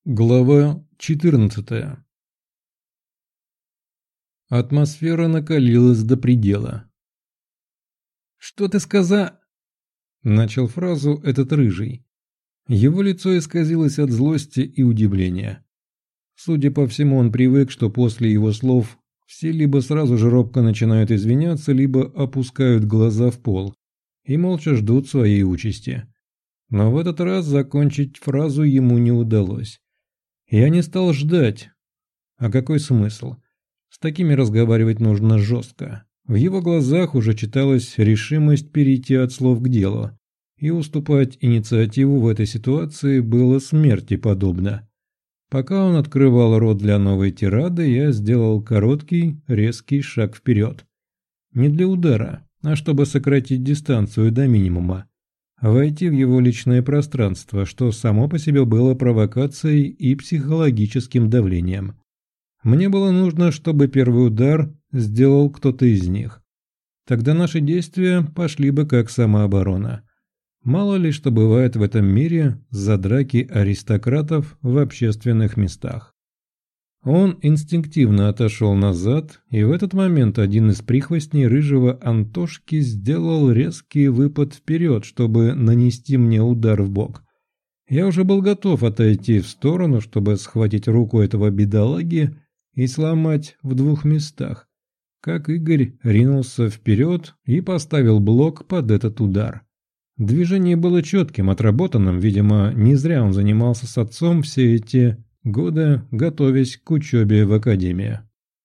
Глава 14. Атмосфера накалилась до предела. «Что ты сказал?» – начал фразу этот рыжий. Его лицо исказилось от злости и удивления. Судя по всему, он привык, что после его слов все либо сразу же робко начинают извиняться, либо опускают глаза в пол и молча ждут своей участи. Но в этот раз закончить фразу ему не удалось. Я не стал ждать. А какой смысл? С такими разговаривать нужно жестко. В его глазах уже читалась решимость перейти от слов к делу, и уступать инициативу в этой ситуации было смерти подобно. Пока он открывал рот для новой тирады, я сделал короткий, резкий шаг вперед. Не для удара, а чтобы сократить дистанцию до минимума. Войти в его личное пространство, что само по себе было провокацией и психологическим давлением. Мне было нужно, чтобы первый удар сделал кто-то из них. Тогда наши действия пошли бы как самооборона. Мало ли что бывает в этом мире за драки аристократов в общественных местах. Он инстинктивно отошел назад, и в этот момент один из прихвостней рыжего Антошки сделал резкий выпад вперед, чтобы нанести мне удар в бок. Я уже был готов отойти в сторону, чтобы схватить руку этого бедолаги и сломать в двух местах, как Игорь ринулся вперед и поставил блок под этот удар. Движение было четким, отработанным, видимо, не зря он занимался с отцом все эти годы, готовясь к учебе в академии.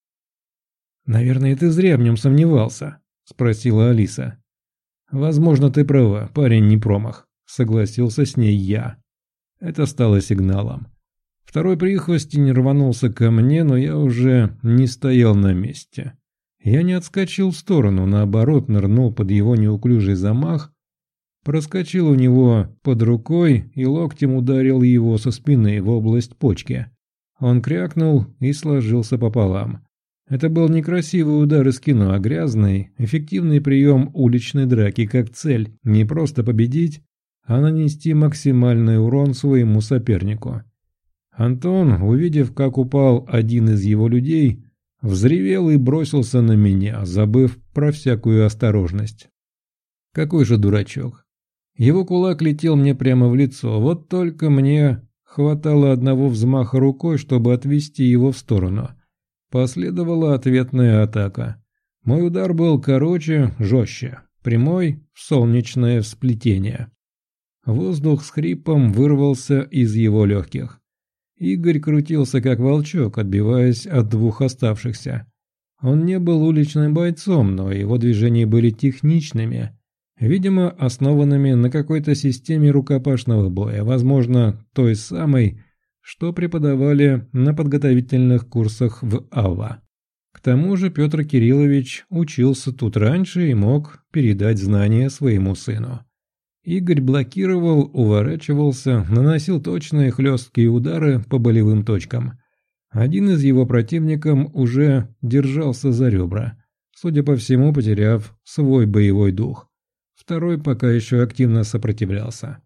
«Наверное, ты зря в нем сомневался», – спросила Алиса. «Возможно, ты права, парень не промах», – согласился с ней я. Это стало сигналом. Второй прихвостень рванулся ко мне, но я уже не стоял на месте. Я не отскочил в сторону, наоборот, нырнул под его неуклюжий замах, проскочил у него под рукой и локтем ударил его со спины в область почки. Он крякнул и сложился пополам. Это был некрасивый удар из кино, а грязный, эффективный прием уличной драки как цель не просто победить, а нанести максимальный урон своему сопернику. Антон, увидев, как упал один из его людей, взревел и бросился на меня, забыв про всякую осторожность. Какой же дурачок. Его кулак летел мне прямо в лицо, вот только мне хватало одного взмаха рукой, чтобы отвести его в сторону. Последовала ответная атака. Мой удар был короче, жестче, прямой в солнечное сплетение. Воздух с хрипом вырвался из его легких. Игорь крутился как волчок, отбиваясь от двух оставшихся. Он не был уличным бойцом, но его движения были техничными, видимо, основанными на какой-то системе рукопашного боя, возможно, той самой, что преподавали на подготовительных курсах в АВА. К тому же Петр Кириллович учился тут раньше и мог передать знания своему сыну. Игорь блокировал, уворачивался, наносил точные хлесткие удары по болевым точкам. Один из его противников уже держался за ребра, судя по всему, потеряв свой боевой дух. Второй пока еще активно сопротивлялся.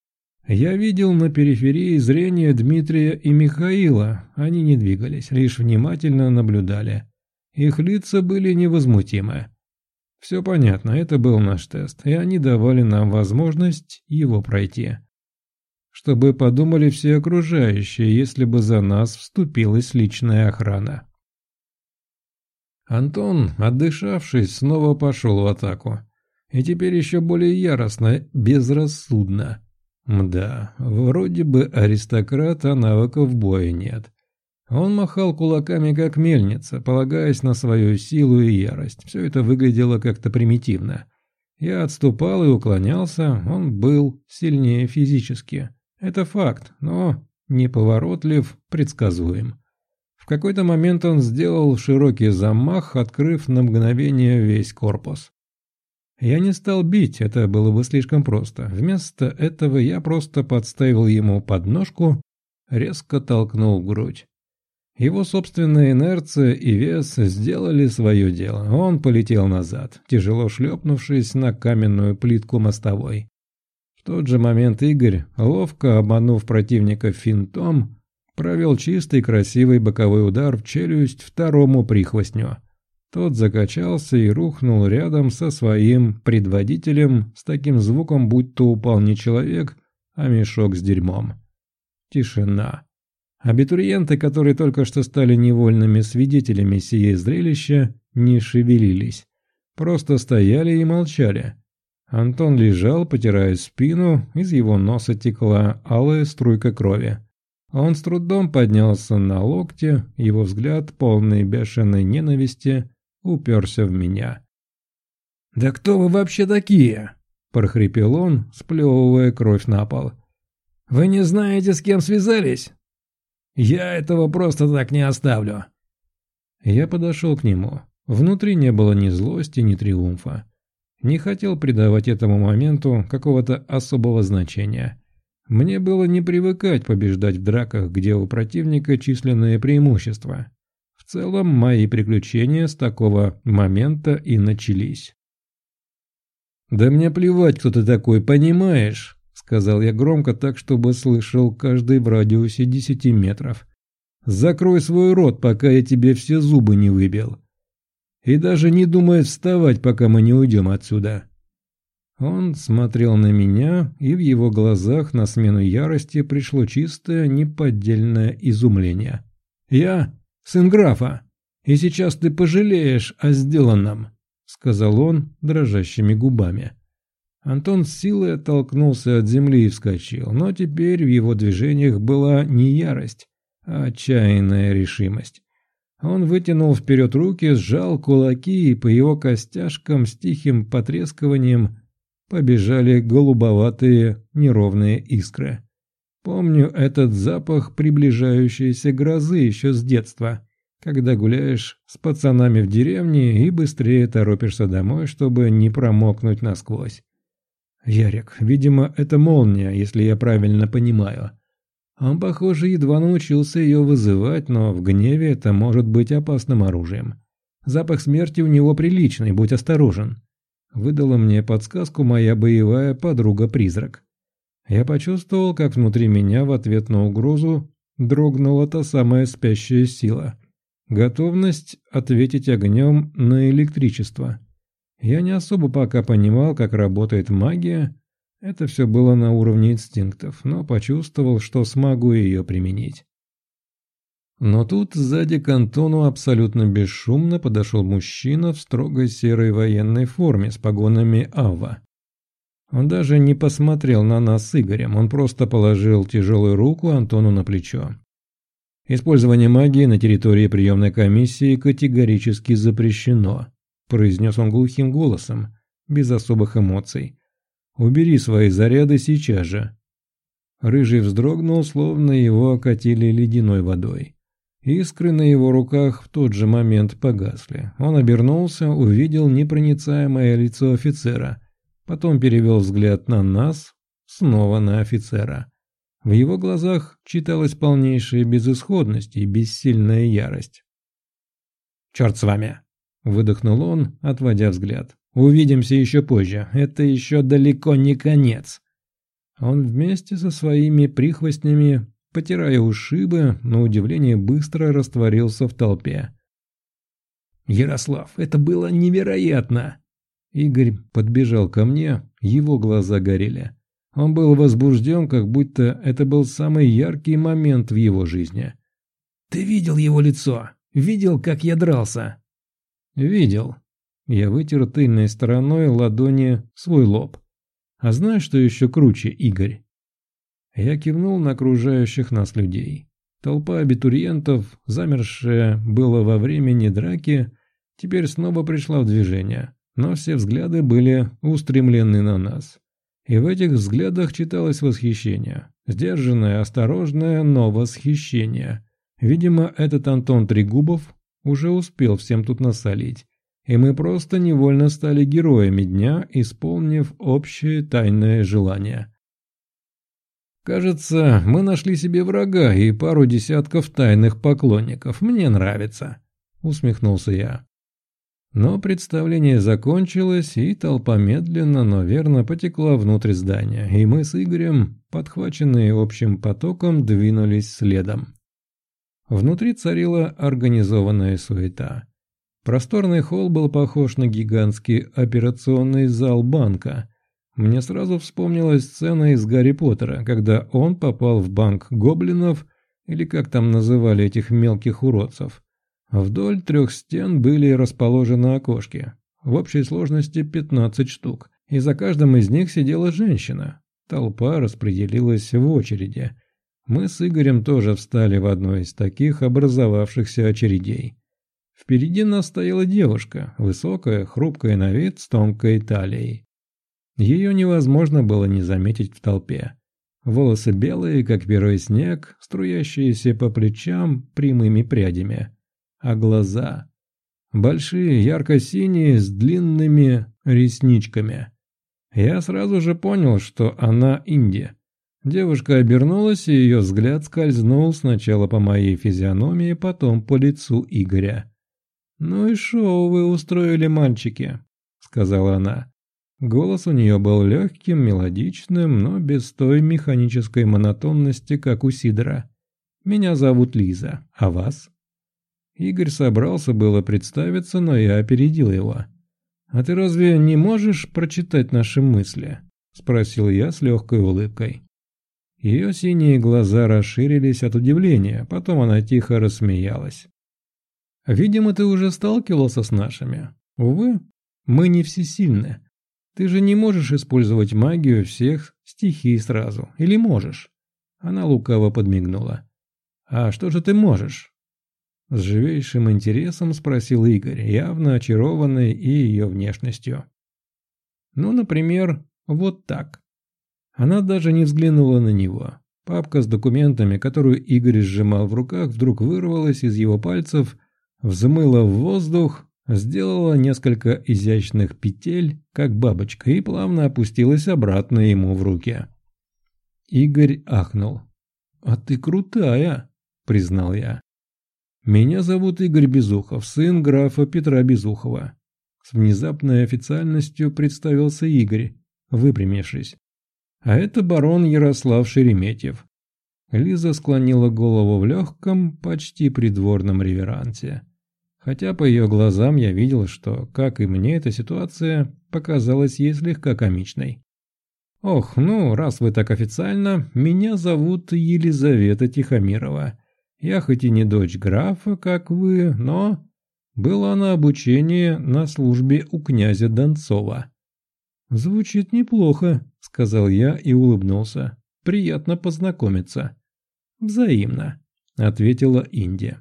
Я видел на периферии зрения Дмитрия и Михаила. Они не двигались, лишь внимательно наблюдали. Их лица были невозмутимы. Все понятно, это был наш тест, и они давали нам возможность его пройти. Чтобы подумали все окружающие, если бы за нас вступилась личная охрана. Антон, отдышавшись, снова пошел в атаку. И теперь еще более яростно, безрассудно. Мда, вроде бы аристократ, а навыков боя нет. Он махал кулаками как мельница, полагаясь на свою силу и ярость. Все это выглядело как-то примитивно. Я отступал и уклонялся, он был сильнее физически. Это факт, но неповоротлив, предсказуем. В какой-то момент он сделал широкий замах, открыв на мгновение весь корпус. Я не стал бить, это было бы слишком просто. Вместо этого я просто подставил ему подножку, резко толкнул в грудь. Его собственная инерция и вес сделали свое дело. Он полетел назад, тяжело шлепнувшись на каменную плитку мостовой. В тот же момент Игорь, ловко обманув противника финтом, Провел чистый красивый боковой удар в челюсть второму прихвостню. Тот закачался и рухнул рядом со своим предводителем с таким звуком, будто упал не человек, а мешок с дерьмом. Тишина. Абитуриенты, которые только что стали невольными свидетелями сие зрелища, не шевелились. Просто стояли и молчали. Антон лежал, потирая спину, из его носа текла алая струйка крови. Он с трудом поднялся на локте, его взгляд, полный бешеной ненависти, уперся в меня. «Да кто вы вообще такие?» – прохрипел он, сплевывая кровь на пол. «Вы не знаете, с кем связались? Я этого просто так не оставлю». Я подошел к нему. Внутри не было ни злости, ни триумфа. Не хотел придавать этому моменту какого-то особого значения. Мне было не привыкать побеждать в драках, где у противника численные преимущества. В целом, мои приключения с такого момента и начались. «Да мне плевать, кто ты такой, понимаешь?» — сказал я громко так, чтобы слышал каждый в радиусе 10 метров. «Закрой свой рот, пока я тебе все зубы не выбил. И даже не думай вставать, пока мы не уйдем отсюда». Он смотрел на меня, и в его глазах на смену ярости пришло чистое, неподдельное изумление. «Я сын графа, и сейчас ты пожалеешь о сделанном», — сказал он дрожащими губами. Антон с силой оттолкнулся от земли и вскочил, но теперь в его движениях была не ярость, а отчаянная решимость. Он вытянул вперед руки, сжал кулаки, и по его костяшкам с тихим потрескиванием побежали голубоватые неровные искры. Помню этот запах приближающейся грозы еще с детства, когда гуляешь с пацанами в деревне и быстрее торопишься домой, чтобы не промокнуть насквозь. Ярик, видимо, это молния, если я правильно понимаю. Он, похоже, едва научился ее вызывать, но в гневе это может быть опасным оружием. Запах смерти у него приличный, будь осторожен. Выдала мне подсказку моя боевая подруга-призрак. Я почувствовал, как внутри меня в ответ на угрозу дрогнула та самая спящая сила. Готовность ответить огнем на электричество. Я не особо пока понимал, как работает магия. Это все было на уровне инстинктов, но почувствовал, что смогу ее применить. Но тут сзади к Антону абсолютно бесшумно подошел мужчина в строгой серой военной форме с погонами АВА. Он даже не посмотрел на нас с Игорем, он просто положил тяжелую руку Антону на плечо. «Использование магии на территории приемной комиссии категорически запрещено», произнес он глухим голосом, без особых эмоций. «Убери свои заряды сейчас же». Рыжий вздрогнул, словно его окатили ледяной водой. Искры на его руках в тот же момент погасли. Он обернулся, увидел непроницаемое лицо офицера, потом перевел взгляд на нас, снова на офицера. В его глазах читалась полнейшая безысходность и бессильная ярость. «Черт с вами!» – выдохнул он, отводя взгляд. «Увидимся еще позже, это еще далеко не конец». Он вместе со своими прихвостнями, потирая ушибы, на удивление быстро растворился в толпе. «Ярослав, это было невероятно!» Игорь подбежал ко мне, его глаза горели. Он был возбужден, как будто это был самый яркий момент в его жизни. «Ты видел его лицо? Видел, как я дрался?» «Видел». Я вытер тыльной стороной ладони свой лоб. «А знаешь, что еще круче, Игорь?» Я кивнул на окружающих нас людей. Толпа абитуриентов, замершая было во времени драки, теперь снова пришла в движение, но все взгляды были устремлены на нас. И в этих взглядах читалось восхищение. Сдержанное, осторожное, но восхищение. Видимо, этот Антон Трегубов уже успел всем тут насолить. И мы просто невольно стали героями дня, исполнив общее тайное желание. «Кажется, мы нашли себе врага и пару десятков тайных поклонников. Мне нравится», — усмехнулся я. Но представление закончилось, и толпа медленно, но верно потекла внутрь здания, и мы с Игорем, подхваченные общим потоком, двинулись следом. Внутри царила организованная суета. Просторный холл был похож на гигантский операционный зал банка. Мне сразу вспомнилась сцена из «Гарри Поттера», когда он попал в банк гоблинов, или как там называли этих мелких уродцев. Вдоль 3 стен были расположены окошки. В общей сложности 15 штук, и за каждым из них сидела женщина. Толпа распределилась в очереди. Мы с Игорем тоже встали в одной из таких образовавшихся очередей. Впереди нас стояла девушка, высокая, хрупкая на вид, с тонкой талией. Ее невозможно было не заметить в толпе. Волосы белые, как первый снег, струящиеся по плечам прямыми прядями. А глаза... большие, ярко-синие, с длинными ресничками. Я сразу же понял, что она Инди. Девушка обернулась, и ее взгляд скользнул сначала по моей физиономии, потом по лицу Игоря. «Ну и шоу вы устроили, мальчики», — сказала она. Голос у нее был легким, мелодичным, но без той механической монотонности, как у Сидора. «Меня зовут Лиза, а вас?» Игорь собрался было представиться, но я опередил его. «А ты разве не можешь прочитать наши мысли?» — спросил я с легкой улыбкой. Ее синие глаза расширились от удивления, потом она тихо рассмеялась. «Видимо, ты уже сталкивался с нашими. Увы, мы не всесильны. Ты же не можешь использовать магию всех стихий сразу. Или можешь?» Она лукаво подмигнула. «А что же ты можешь?» С живейшим интересом спросил Игорь, явно очарованный и ее внешностью. «Ну, например, вот так». Она даже не взглянула на него. Папка с документами, которую Игорь сжимал в руках, вдруг вырвалась из его пальцев, взмыла в воздух, сделала несколько изящных петель, как бабочка, и плавно опустилась обратно ему в руки. Игорь ахнул. «А ты крутая», — признал я. «Меня зовут Игорь Безухов, сын графа Петра Безухова». С внезапной официальностью представился Игорь, выпрямившись. «А это барон Ярослав Шереметьев». Лиза склонила голову в легком, почти придворном реверансе. Хотя по ее глазам я видел, что, как и мне, эта ситуация показалась ей слегка комичной. «Ох, ну, раз вы так официально, меня зовут Елизавета Тихомирова. Я хоть и не дочь графа, как вы, но была на обучении на службе у князя Донцова». «Звучит неплохо», — сказал я и улыбнулся. «Приятно познакомиться». «Взаимно», — ответила Инди.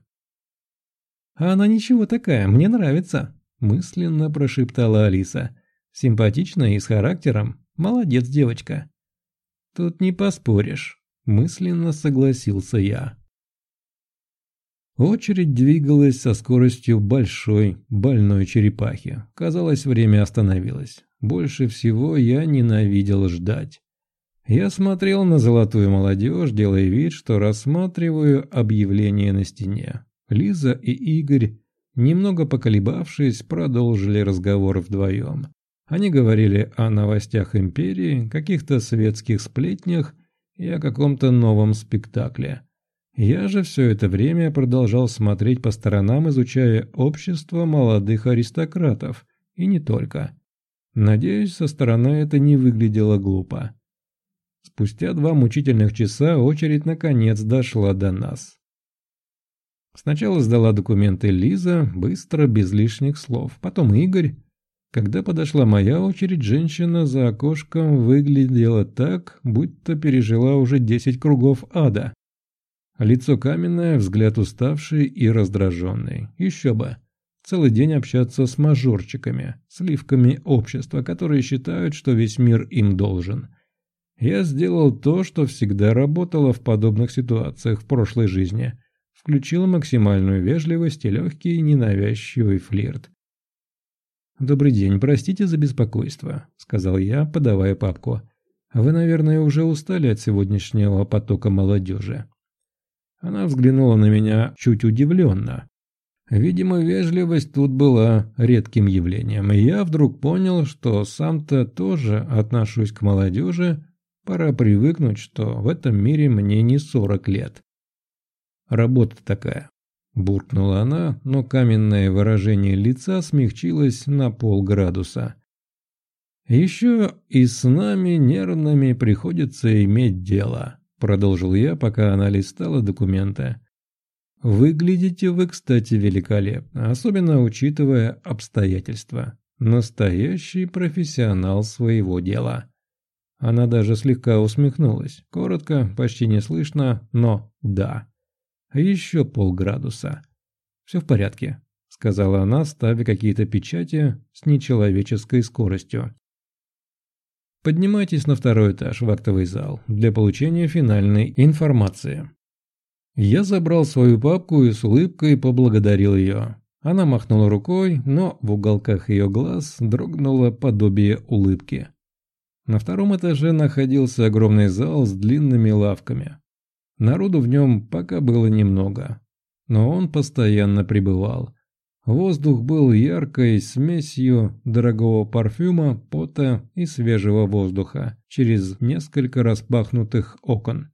«А она ничего такая, мне нравится», — мысленно прошептала Алиса. «Симпатичная и с характером. Молодец, девочка». «Тут не поспоришь», — мысленно согласился я. Очередь двигалась со скоростью большой, больной черепахи. Казалось, время остановилось. Больше всего я ненавидел ждать. Я смотрел на золотую молодежь, делая вид, что рассматриваю объявление на стене. Лиза и Игорь, немного поколебавшись, продолжили разговор вдвоем. Они говорили о новостях империи, каких-то светских сплетнях и о каком-то новом спектакле. Я же все это время продолжал смотреть по сторонам, изучая общество молодых аристократов, и не только. Надеюсь, со стороны это не выглядело глупо. Спустя 2 мучительных часа очередь наконец дошла до нас. Сначала сдала документы Лиза, быстро, без лишних слов, потом Игорь. Когда подошла моя очередь, женщина за окошком выглядела так, будто пережила уже 10 кругов ада. Лицо каменное, взгляд уставший и раздраженный. Еще бы. Целый день общаться с мажорчиками, сливками общества, которые считают, что весь мир им должен. Я сделал то, что всегда работало в подобных ситуациях в прошлой жизни. Включил максимальную вежливость и легкий ненавязчивый флирт. «Добрый день, простите за беспокойство», — сказал я, подавая папку. «Вы, наверное, уже устали от сегодняшнего потока молодежи». Она взглянула на меня чуть удивленно. Видимо, вежливость тут была редким явлением, и я вдруг понял, что сам-то тоже отношусь к молодежи, пора привыкнуть, что в этом мире мне не 40 лет. Работа такая. Буркнула она, но каменное выражение лица смягчилось на полградуса. «Еще и с нами нервными приходится иметь дело», — продолжил я, пока она листала документы. «Выглядите вы, кстати, великолепно, особенно учитывая обстоятельства. Настоящий профессионал своего дела». Она даже слегка усмехнулась, коротко, почти не слышно, но да. Еще полградуса. «Все в порядке», — сказала она, ставя какие-то печати с нечеловеческой скоростью. «Поднимайтесь на второй этаж в актовый зал для получения финальной информации». Я забрал свою папку и с улыбкой поблагодарил ее. Она махнула рукой, но в уголках ее глаз дрогнуло подобие улыбки. На втором этаже находился огромный зал с длинными лавками. Народу в нем пока было немного, но он постоянно пребывал. Воздух был яркой смесью дорогого парфюма, пота и свежего воздуха через несколько распахнутых окон.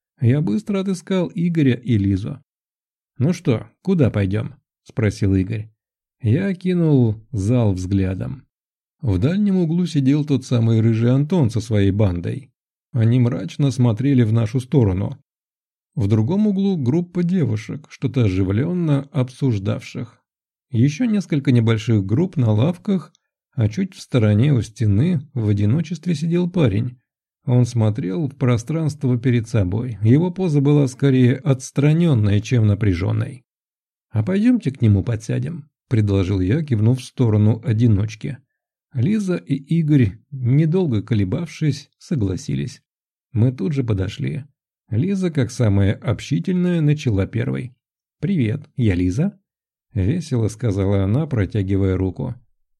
Я быстро отыскал Игоря и Лизу. «Ну что, куда пойдем?» – спросил Игорь. Я окинул зал взглядом. В дальнем углу сидел тот самый рыжий Антон со своей бандой. Они мрачно смотрели в нашу сторону. В другом углу группа девушек, что-то оживленно обсуждавших. Еще несколько небольших групп на лавках, а чуть в стороне у стены в одиночестве сидел парень. Он смотрел в пространство перед собой. Его поза была скорее отстраненной, чем напряженной. «А пойдемте к нему подсядем», – предложил я, кивнув в сторону одиночки. Лиза и Игорь, недолго колебавшись, согласились. Мы тут же подошли. Лиза, как самая общительная, начала первой. «Привет, я Лиза», — весело сказала она, протягивая руку.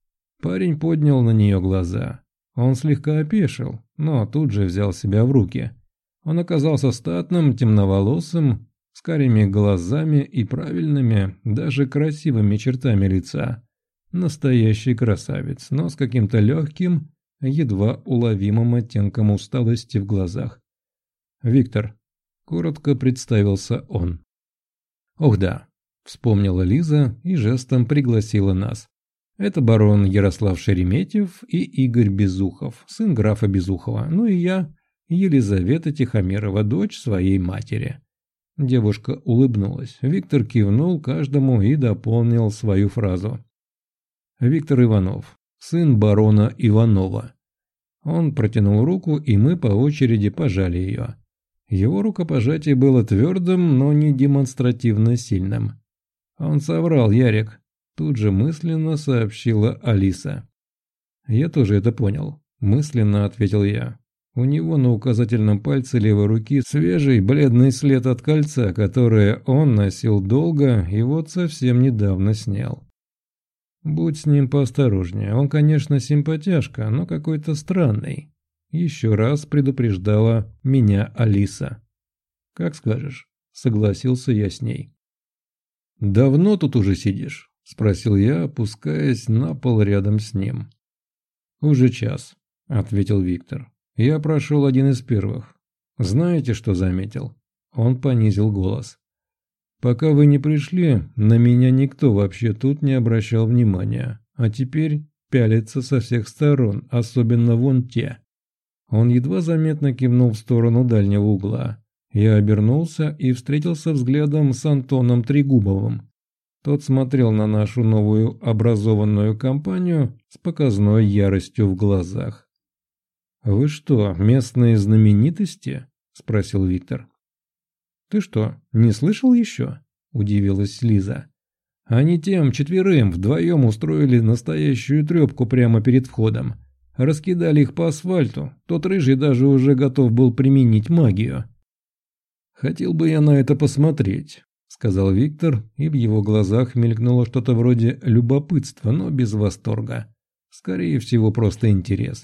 Парень поднял на нее глаза. Он слегка опешил, но тут же взял себя в руки. Он оказался статным, темноволосым, с карими глазами и правильными, даже красивыми чертами лица. Настоящий красавец, но с каким-то легким, едва уловимым оттенком усталости в глазах. «Виктор», — коротко представился он. «Ох да», — вспомнила Лиза и жестом пригласила нас. «Это барон Ярослав Шереметьев и Игорь Безухов, сын графа Безухова, ну и я, Елизавета Тихомирова, дочь своей матери». Девушка улыбнулась. Виктор кивнул каждому и дополнил свою фразу. «Виктор Иванов, сын барона Иванова». Он протянул руку, и мы по очереди пожали ее. Его рукопожатие было твердым, но не демонстративно сильным. «Он соврал, Ярик», — тут же мысленно сообщила Алиса. «Я тоже это понял», — мысленно ответил я. У него на указательном пальце левой руки свежий бледный след от кольца, которое он носил долго и вот совсем недавно снял. «Будь с ним поосторожнее, он, конечно, симпатяшка, но какой-то странный», — еще раз предупреждала меня Алиса. «Как скажешь», — согласился я с ней. «Давно тут уже сидишь?» — спросил я, опускаясь на пол рядом с ним. «Уже час», — ответил Виктор. «Я прошел один из первых. Знаете, что заметил?» Он понизил голос. «Пока вы не пришли, на меня никто вообще тут не обращал внимания, а теперь пялится со всех сторон, особенно вон те». Он едва заметно кивнул в сторону дальнего угла. Я обернулся и встретился взглядом с Антоном Трегубовым. Тот смотрел на нашу новую образованную компанию с показной яростью в глазах. «Вы что, местные знаменитости?» – спросил Виктор. «Ты что, не слышал еще?» – удивилась Лиза. «Они тем четверым вдвоем устроили настоящую трепку прямо перед входом. Раскидали их по асфальту, тот рыжий даже уже готов был применить магию». «Хотел бы я на это посмотреть», — сказал Виктор, и в его глазах мелькнуло что-то вроде любопытства, но без восторга. Скорее всего, просто интерес.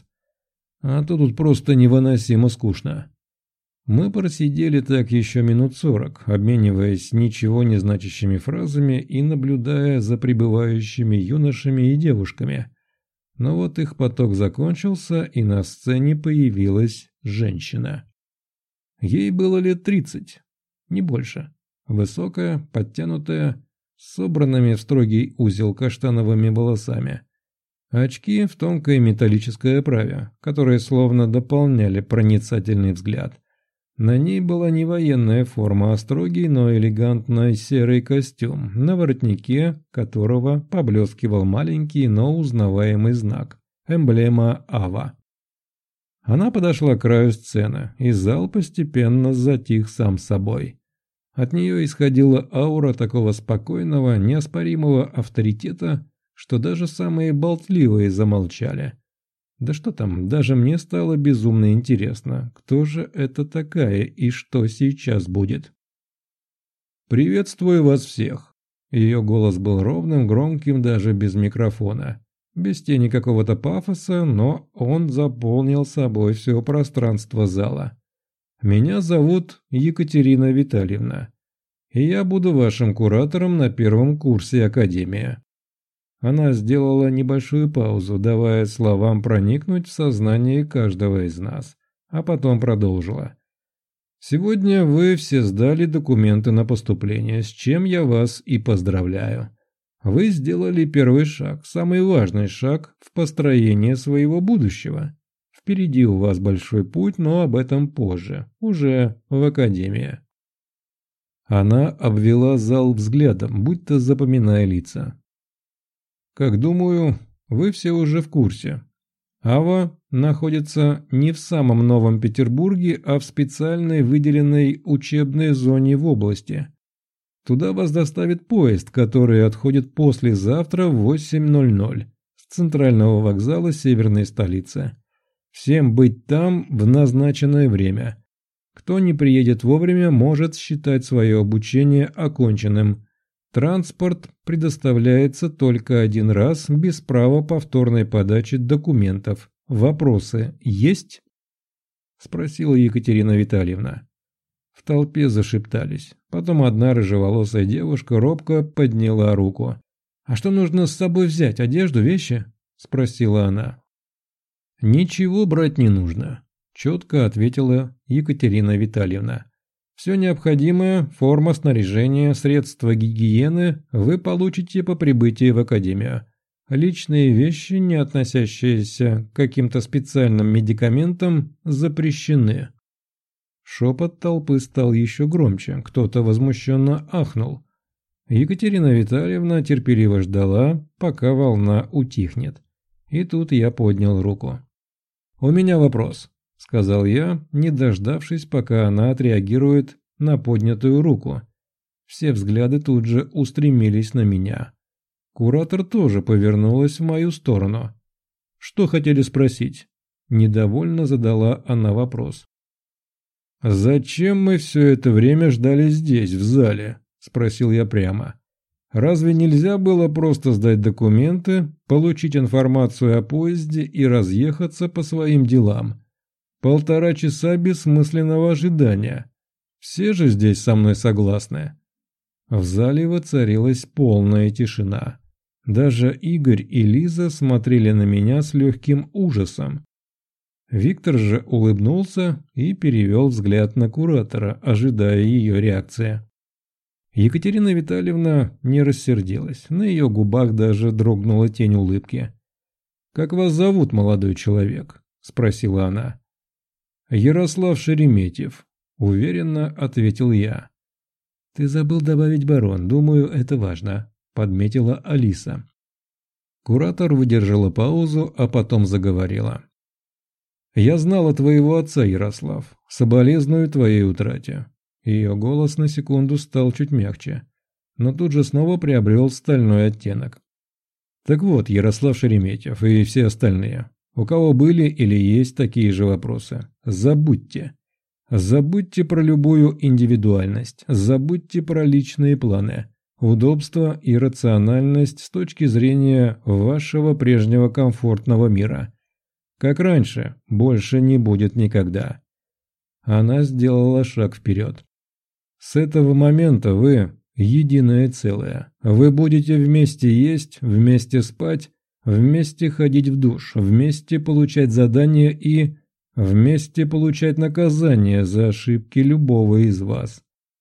А то тут просто невыносимо скучно. Мы просидели так еще минут 40, обмениваясь ничего не значащими фразами и наблюдая за прибывающими юношами и девушками. Но вот их поток закончился, и на сцене появилась женщина. Ей было лет 30, не больше. Высокая, подтянутая, с собранными в строгий узел каштановыми волосами. Очки в тонкой металлической оправе, которые словно дополняли проницательный взгляд. На ней была не военная форма, а строгий, но элегантный серый костюм, на воротнике которого поблескивал маленький, но узнаваемый знак – эмблема АВА. Она подошла к краю сцены, и зал постепенно затих сам собой. От нее исходила аура такого спокойного, неоспоримого авторитета, что даже самые болтливые замолчали. Да что там, даже мне стало безумно интересно, кто же это такая и что сейчас будет. «Приветствую вас всех!» Ее голос был ровным, громким даже без микрофона. Без тени какого-то пафоса, но он заполнил собой все пространство зала. «Меня зовут Екатерина Витальевна, и я буду вашим куратором на первом курсе Академии». Она сделала небольшую паузу, давая словам проникнуть в сознание каждого из нас, а потом продолжила. «Сегодня вы все сдали документы на поступление, с чем я вас и поздравляю. Вы сделали первый шаг, самый важный шаг в построении своего будущего. Впереди у вас большой путь, но об этом позже, уже в Академии». Она обвела зал взглядом, будто запоминая лица. Как думаю, вы все уже в курсе. АВА находится не в самом Новом Петербурге, а в специальной выделенной учебной зоне в области. Туда вас доставит поезд, который отходит послезавтра в 8:00 с центрального вокзала северной столицы. Всем быть там в назначенное время. Кто не приедет вовремя, может считать свое обучение оконченным. Транспорт предоставляется только один раз, без права повторной подачи документов. Вопросы есть? Спросила Екатерина Витальевна. В толпе зашептались. Потом одна рыжеволосая девушка робко подняла руку. «А что нужно с собой взять? Одежду, вещи?» Спросила она. «Ничего брать не нужно», четко ответила Екатерина Витальевна. Все необходимое, форма снаряжения, средства гигиены вы получите по прибытии в Академию. Личные вещи, не относящиеся к каким-то специальным медикаментам, запрещены. Шепот толпы стал еще громче, кто-то возмущенно ахнул. Екатерина Витальевна терпеливо ждала, пока волна утихнет. И тут я поднял руку. «У меня вопрос», — сказал я, не дождавшись, пока она отреагирует на поднятую руку. Все взгляды тут же устремились на меня. Куратор тоже повернулась в мою сторону. «Что хотели спросить?» Недовольно задала она вопрос. «Зачем мы все это время ждали здесь, в зале?» – спросил я прямо. «Разве нельзя было просто сдать документы, получить информацию о поезде и разъехаться по своим делам? 1,5 часа бессмысленного ожидания. Все же здесь со мной согласны». В зале воцарилась полная тишина. Даже Игорь и Лиза смотрели на меня с легким ужасом. Виктор же улыбнулся и перевел взгляд на куратора, ожидая ее реакции. Екатерина Витальевна не рассердилась, на ее губах даже дрогнула тень улыбки. «Как вас зовут, молодой человек?» – спросила она. «Ярослав Шереметьев», – уверенно ответил я. «Ты забыл добавить барон, думаю, это важно», – подметила Алиса. Куратор выдержала паузу, а потом заговорила. «Я знала твоего отца, Ярослав. Соболезную твоей утрате». Ее голос на секунду стал чуть мягче, но тут же снова приобрел стальной оттенок. «Так вот, Ярослав Шереметьев и все остальные, у кого были или есть такие же вопросы, забудьте. Забудьте про любую индивидуальность, забудьте про личные планы, удобство и рациональность с точки зрения вашего прежнего комфортного мира. Как раньше, больше не будет никогда». Она сделала шаг вперед. «С этого момента вы единое целое. Вы будете вместе есть, вместе спать, вместе ходить в душ, вместе получать задания и вместе получать наказание за ошибки любого из вас.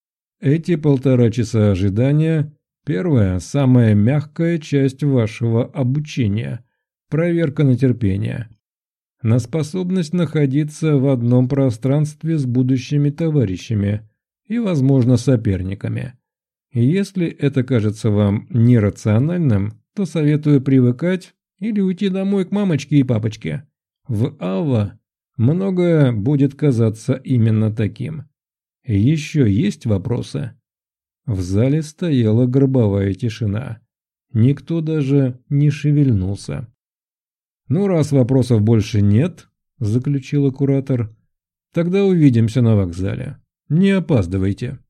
Эти 1,5 часа ожидания – первая, самая мягкая часть вашего обучения – проверка на терпение, на способность находиться в одном пространстве с будущими товарищами и, возможно, соперниками. Если это кажется вам нерациональным, то советую привыкать или уйти домой к мамочке и папочке. В Ава многое будет казаться именно таким. Еще есть вопросы? В зале стояла гробовая тишина. Никто даже не шевельнулся. «Ну, раз вопросов больше нет», – заключила куратор, – «тогда увидимся на вокзале. Не опаздывайте».